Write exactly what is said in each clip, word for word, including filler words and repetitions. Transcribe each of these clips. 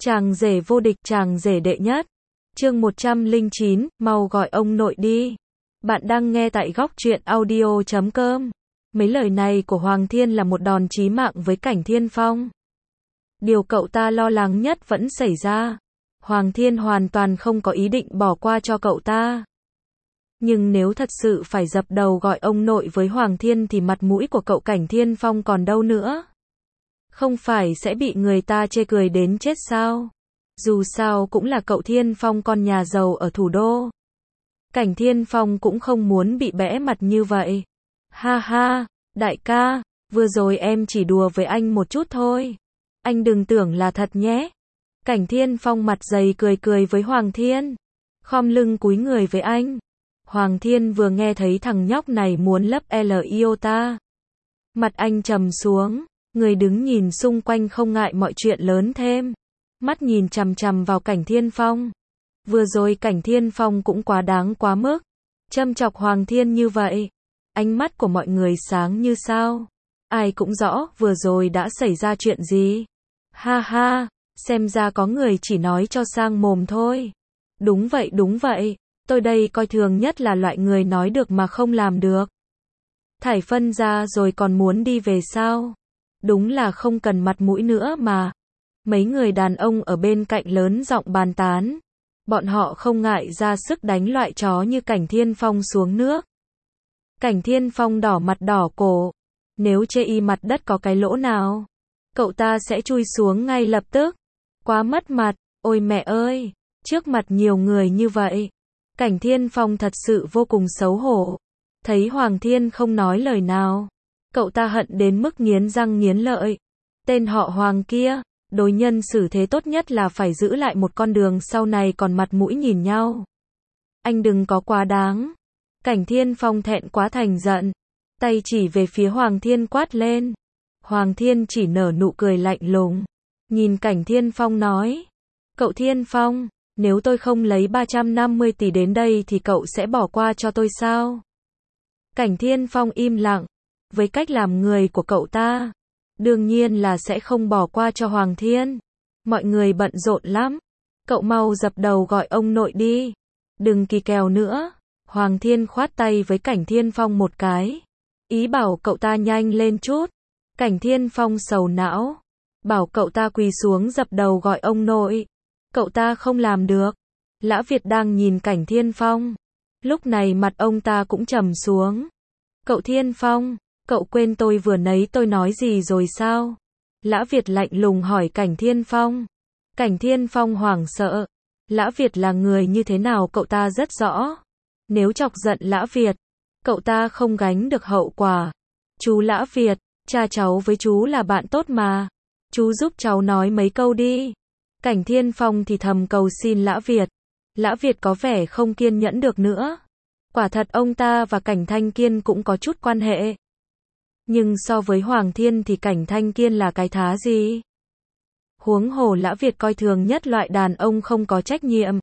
Chàng rể vô địch, chàng rể đệ nhất. Chương một trăm lẻ chín, mau gọi ông nội đi. Bạn đang nghe tại góc truyện audio chấm com. Mấy lời này của Hoàng Thiên là một đòn chí mạng với Cảnh Thiên Phong. Điều cậu ta lo lắng nhất vẫn xảy ra. Hoàng Thiên hoàn toàn không có ý định bỏ qua cho cậu ta. Nhưng nếu thật sự phải dập đầu gọi ông nội với Hoàng Thiên thì mặt mũi của cậu Cảnh Thiên Phong còn đâu nữa. Không phải sẽ bị người ta chê cười đến chết sao? Dù sao cũng là cậu Thiên Phong con nhà giàu ở thủ đô. Cảnh Thiên Phong cũng không muốn bị bẽ mặt như vậy. Ha ha, đại ca, vừa rồi em chỉ đùa với anh một chút thôi. Anh đừng tưởng là thật nhé. Cảnh Thiên Phong mặt dày cười cười với Hoàng Thiên. Khom lưng cúi người với anh. Hoàng Thiên vừa nghe thấy thằng nhóc này muốn lấp L iota. Mặt anh trầm xuống. Người đứng nhìn xung quanh không ngại mọi chuyện lớn thêm. Mắt nhìn chằm chằm vào Cảnh Thiên Phong. Vừa rồi Cảnh Thiên Phong cũng quá đáng quá mức. Châm chọc Hoàng Thiên như vậy. Ánh mắt của mọi người sáng như sao. Ai cũng rõ vừa rồi đã xảy ra chuyện gì. Ha ha, xem ra có người chỉ nói cho sang mồm thôi. Đúng vậy đúng vậy, tôi đây coi thường nhất là loại người nói được mà không làm được. Thải phân ra rồi còn muốn đi về sao? Đúng là không cần mặt mũi nữa mà. Mấy người đàn ông ở bên cạnh lớn giọng bàn tán. Bọn họ không ngại ra sức đánh loại chó như Cảnh Thiên Phong xuống nước. Cảnh Thiên Phong đỏ mặt đỏ cổ. Nếu chê y mặt đất có cái lỗ nào, cậu ta sẽ chui xuống ngay lập tức. Quá mất mặt, ôi mẹ ơi, trước mặt nhiều người như vậy. Cảnh Thiên Phong thật sự vô cùng xấu hổ. Thấy Hoàng Thiên không nói lời nào, cậu ta hận đến mức nghiến răng nghiến lợi. Tên họ Hoàng kia, đối nhân xử thế tốt nhất là phải giữ lại một con đường sau này còn mặt mũi nhìn nhau. Anh đừng có quá đáng. Cảnh Thiên Phong thẹn quá thành giận. Tay chỉ về phía Hoàng Thiên quát lên. Hoàng Thiên chỉ nở nụ cười lạnh lùng. Nhìn Cảnh Thiên Phong nói. Cậu Thiên Phong, nếu tôi không lấy ba trăm năm mươi tỷ đến đây thì cậu sẽ bỏ qua cho tôi sao? Cảnh Thiên Phong im lặng. Với cách làm người của cậu ta, đương nhiên là sẽ không bỏ qua cho Hoàng Thiên. Mọi người bận rộn lắm. Cậu mau dập đầu gọi ông nội đi. Đừng kỳ kèo nữa. Hoàng Thiên khoát tay với Cảnh Thiên Phong một cái. Ý bảo cậu ta nhanh lên chút. Cảnh Thiên Phong sầu não. Bảo cậu ta quỳ xuống dập đầu gọi ông nội. Cậu ta không làm được. Lã Việt đang nhìn Cảnh Thiên Phong. Lúc này mặt ông ta cũng trầm xuống. Cậu Thiên Phong, cậu quên tôi vừa nãy tôi nói gì rồi sao? Lã Việt lạnh lùng hỏi Cảnh Thiên Phong. Cảnh Thiên Phong hoảng sợ. Lã Việt là người như thế nào cậu ta rất rõ. Nếu chọc giận Lã Việt, cậu ta không gánh được hậu quả. Chú Lã Việt, cha cháu với chú là bạn tốt mà. Chú giúp cháu nói mấy câu đi. Cảnh Thiên Phong thì thầm cầu xin Lã Việt. Lã Việt có vẻ không kiên nhẫn được nữa. Quả thật ông ta và Cảnh Thanh Kiên cũng có chút quan hệ. Nhưng so với Hoàng Thiên thì Cảnh Thanh Kiên là cái thá gì? Huống hồ Lã Việt coi thường nhất loại đàn ông không có trách nhiệm.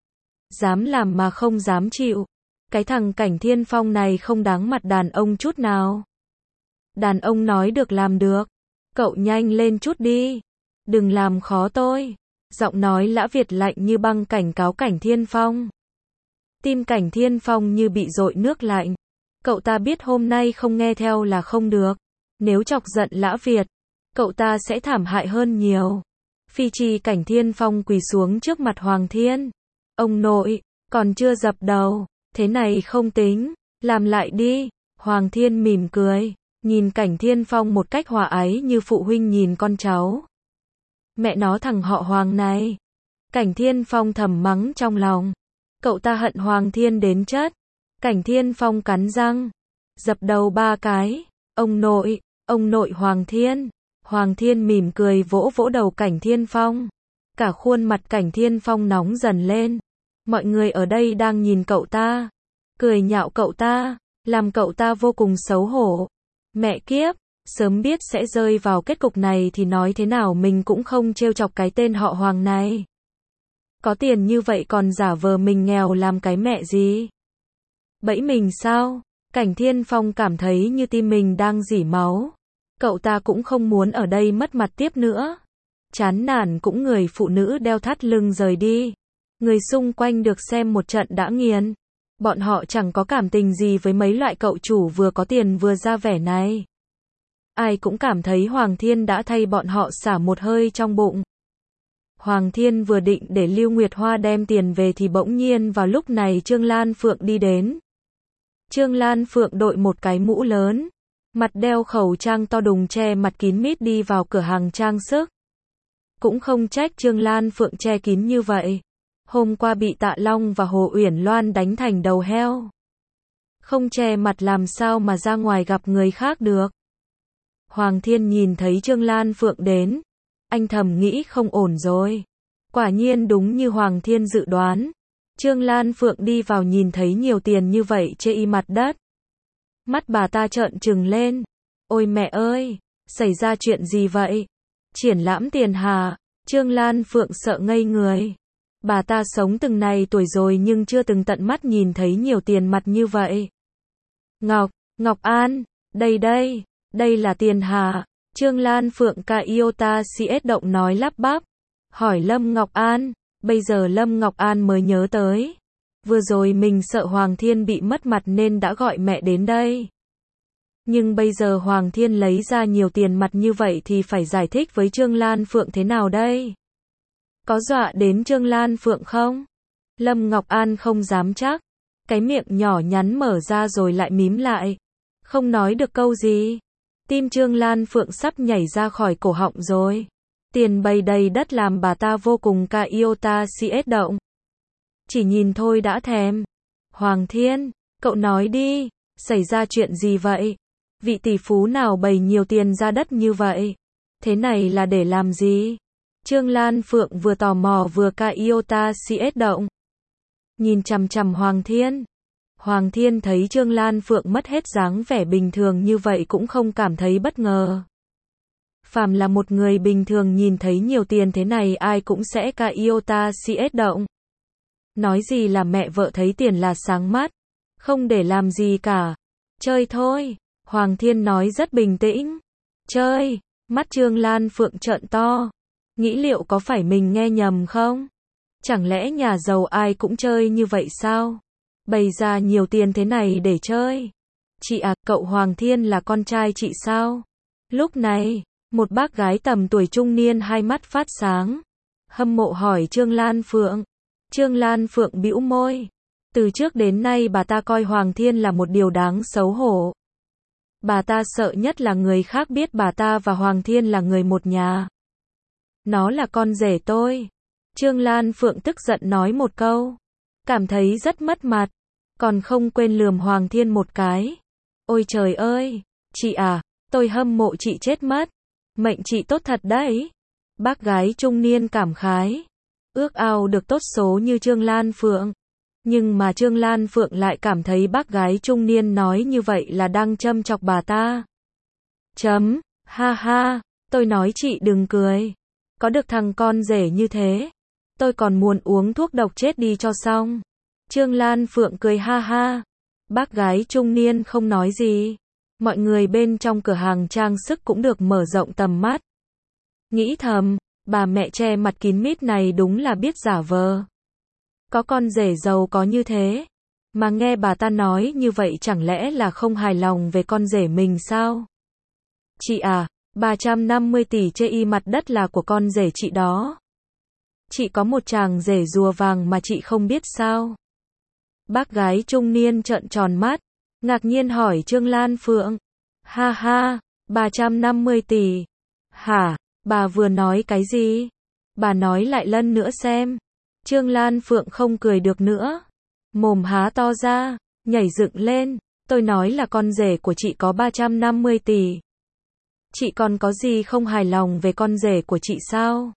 Dám làm mà không dám chịu. Cái thằng Cảnh Thiên Phong này không đáng mặt đàn ông chút nào. Đàn ông nói được làm được. Cậu nhanh lên chút đi. Đừng làm khó tôi. Giọng nói Lã Việt lạnh như băng cảnh cáo Cảnh Thiên Phong. Tim Cảnh Thiên Phong như bị dội nước lạnh. Cậu ta biết hôm nay không nghe theo là không được. Nếu chọc giận Lã Việt, cậu ta sẽ thảm hại hơn nhiều. Phi chi Cảnh Thiên Phong quỳ xuống trước mặt Hoàng Thiên. Ông nội, còn chưa dập đầu. Thế này không tính. Làm lại đi. Hoàng Thiên mỉm cười. Nhìn Cảnh Thiên Phong một cách hòa ái như phụ huynh nhìn con cháu. Mẹ nó thằng họ Hoàng này. Cảnh Thiên Phong thầm mắng trong lòng. Cậu ta hận Hoàng Thiên đến chết. Cảnh Thiên Phong cắn răng. Dập đầu ba cái. Ông nội, ông nội Hoàng Thiên. Hoàng Thiên mỉm cười vỗ vỗ đầu Cảnh Thiên Phong. Cả khuôn mặt Cảnh Thiên Phong nóng dần lên. Mọi người ở đây đang nhìn cậu ta. Cười nhạo cậu ta. Làm cậu ta vô cùng xấu hổ. Mẹ kiếp, sớm biết sẽ rơi vào kết cục này thì nói thế nào mình cũng không trêu chọc cái tên họ Hoàng này. Có tiền như vậy còn giả vờ mình nghèo làm cái mẹ gì? Bẫy mình sao? Cảnh Thiên Phong cảm thấy như tim mình đang rỉ máu. Cậu ta cũng không muốn ở đây mất mặt tiếp nữa. chán nản cũng người phụ nữ đeo thắt lưng rời đi. Người xung quanh được xem một trận đã nghiền. Bọn họ chẳng có cảm tình gì với mấy loại cậu chủ vừa có tiền vừa ra vẻ này. Ai cũng cảm thấy Hoàng Thiên đã thay bọn họ xả một hơi trong bụng. Hoàng Thiên vừa định để Lưu Nguyệt Hoa đem tiền về thì bỗng nhiên vào lúc này Trương Lan Phượng đi đến. Trương Lan Phượng đội một cái mũ lớn, mặt đeo khẩu trang to đùng che mặt kín mít đi vào cửa hàng trang sức. Cũng không trách Trương Lan Phượng che kín như vậy. Hôm qua bị Tạ Long và Hồ Uyển Loan đánh thành đầu heo. Không che mặt làm sao mà ra ngoài gặp người khác được. Hoàng Thiên nhìn thấy Trương Lan Phượng đến. Anh thầm nghĩ không ổn rồi. Quả nhiên đúng như Hoàng Thiên dự đoán. Trương Lan Phượng đi vào nhìn thấy nhiều tiền như vậy chê y mặt đất. Mắt bà ta trợn trừng lên. Ôi mẹ ơi, xảy ra chuyện gì vậy? Triển lãm tiền hả? Trương Lan Phượng sợ ngây người. Bà ta sống từng này tuổi rồi nhưng chưa từng tận mắt nhìn thấy nhiều tiền mặt như vậy. Ngọc, Ngọc An, đây đây, đây là tiền hả? Trương Lan Phượng ca iota cs động nói lắp bắp. Hỏi Lâm Ngọc An, bây giờ Lâm Ngọc An mới nhớ tới. Vừa rồi mình sợ Hoàng Thiên bị mất mặt nên đã gọi mẹ đến đây. Nhưng bây giờ Hoàng Thiên lấy ra nhiều tiền mặt như vậy thì phải giải thích với Trương Lan Phượng thế nào đây? Có dọa đến Trương Lan Phượng không? Lâm Ngọc An không dám chắc. Cái miệng nhỏ nhắn mở ra rồi lại mím lại. Không nói được câu gì. Tim Trương Lan Phượng sắp nhảy ra khỏi cổ họng rồi. Tiền bày đầy đất làm bà ta vô cùng ca iota cs động. Chỉ nhìn thôi đã thèm. Hoàng Thiên, cậu nói đi, xảy ra chuyện gì vậy? Vị tỷ phú nào bày nhiều tiền ra đất như vậy? Thế này là để làm gì? Trương Lan Phượng vừa tò mò vừa ca iota cs động. Nhìn chằm chằm Hoàng Thiên. Hoàng Thiên thấy Trương Lan Phượng mất hết dáng vẻ bình thường như vậy cũng không cảm thấy bất ngờ. Phàm là một người bình thường nhìn thấy nhiều tiền thế này ai cũng sẽ ca iota cs động. Nói gì là mẹ vợ thấy tiền là sáng mắt. Không để làm gì cả. Chơi thôi. Hoàng Thiên nói rất bình tĩnh. Chơi. Mắt Trương Lan Phượng trợn to. Nghĩ liệu có phải mình nghe nhầm không? Chẳng lẽ nhà giàu ai cũng chơi như vậy sao? Bày ra nhiều tiền thế này để chơi. Chị à, cậu Hoàng Thiên là con trai chị sao? Lúc này, một bác gái tầm tuổi trung niên hai mắt phát sáng. Hâm mộ hỏi Trương Lan Phượng. Trương Lan Phượng bĩu môi. Từ trước đến nay bà ta coi Hoàng Thiên là một điều đáng xấu hổ. Bà ta sợ nhất là người khác biết bà ta và Hoàng Thiên là người một nhà. Nó là con rể tôi. Trương Lan Phượng tức giận nói một câu. Cảm thấy rất mất mặt. Còn không quên lườm Hoàng Thiên một cái. Ôi trời ơi, chị à, tôi hâm mộ chị chết mất. Mệnh chị tốt thật đấy. Bác gái trung niên cảm khái. Ước ao được tốt số như Trương Lan Phượng. Nhưng mà Trương Lan Phượng lại cảm thấy bác gái trung niên nói như vậy là đang châm chọc bà ta. Chấm, ha ha, tôi nói chị đừng cười. Có được thằng con rể như thế, tôi còn muốn uống thuốc độc chết đi cho xong. Trương Lan Phượng cười ha ha. Bác gái trung niên không nói gì. Mọi người bên trong cửa hàng trang sức cũng được mở rộng tầm mắt. Nghĩ thầm, bà mẹ che mặt kín mít này đúng là biết giả vờ. Có con rể giàu có như thế, mà nghe bà ta nói như vậy chẳng lẽ là không hài lòng về con rể mình sao? Chị à, ba trăm năm mươi tỷ chê y mặt đất là của con rể chị đó. Chị có một chàng rể rùa vàng mà chị không biết sao? Bác gái trung niên trợn tròn mắt, ngạc nhiên hỏi Trương Lan Phượng. Ha ha, ba trăm năm mươi tỷ. Hả, bà vừa nói cái gì? Bà nói lại lần nữa xem. Trương Lan Phượng không cười được nữa. Mồm há to ra, nhảy dựng lên. Tôi nói là con rể của chị có ba trăm năm mươi tỷ. Chị còn có gì không hài lòng về con rể của chị sao?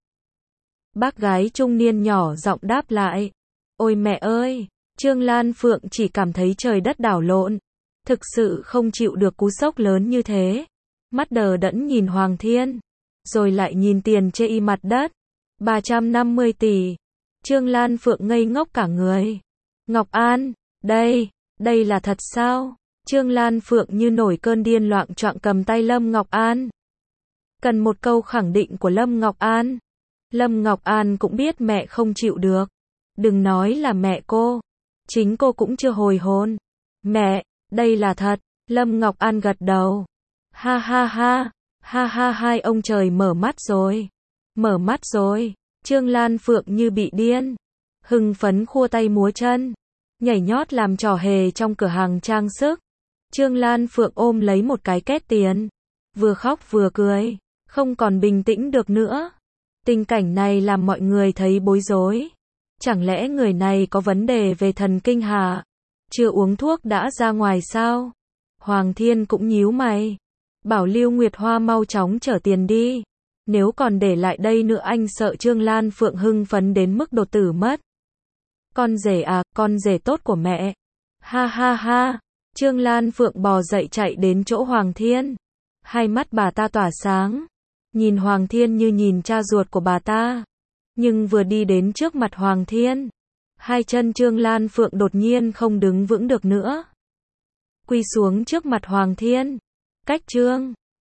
Bác gái trung niên nhỏ giọng đáp lại. Ôi mẹ ơi, Trương Lan Phượng chỉ cảm thấy trời đất đảo lộn. Thực sự không chịu được cú sốc lớn như thế. Mắt đờ đẫn nhìn Hoàng Thiên. Rồi lại nhìn tiền chê y mặt đất. ba trăm năm mươi tỷ. Trương Lan Phượng ngây ngốc cả người. Ngọc An, đây, đây là thật sao? Trương Lan Phượng như nổi cơn điên loạng choạng cầm tay Lâm Ngọc An. Cần một câu khẳng định của Lâm Ngọc An. Lâm Ngọc An cũng biết mẹ không chịu được. Đừng nói là mẹ cô. Chính cô cũng chưa hồi hồn. Mẹ, đây là thật. Lâm Ngọc An gật đầu. Ha ha ha, ha ha hai ông trời mở mắt rồi. Mở mắt rồi. Trương Lan Phượng như bị điên. Hưng phấn khua tay múa chân. Nhảy nhót làm trò hề trong cửa hàng trang sức. Trương Lan Phượng ôm lấy một cái két tiền. Vừa khóc vừa cười. Không còn bình tĩnh được nữa. Tình cảnh này làm mọi người thấy bối rối. Chẳng lẽ người này có vấn đề về thần kinh hả? Chưa uống thuốc đã ra ngoài sao? Hoàng Thiên cũng nhíu mày. Bảo Lưu Nguyệt Hoa mau chóng chở tiền đi. Nếu còn để lại đây nữa anh sợ Trương Lan Phượng hưng phấn đến mức đột tử mất. Con rể à, con rể tốt của mẹ. Ha ha ha. Trương Lan Phượng bò dậy chạy đến chỗ Hoàng Thiên. Hai mắt bà ta tỏa sáng. Nhìn Hoàng Thiên như nhìn cha ruột của bà ta. Nhưng vừa đi đến trước mặt Hoàng Thiên, hai chân Trương Lan Phượng đột nhiên không đứng vững được nữa. Quỳ xuống trước mặt Hoàng Thiên. Cách Trương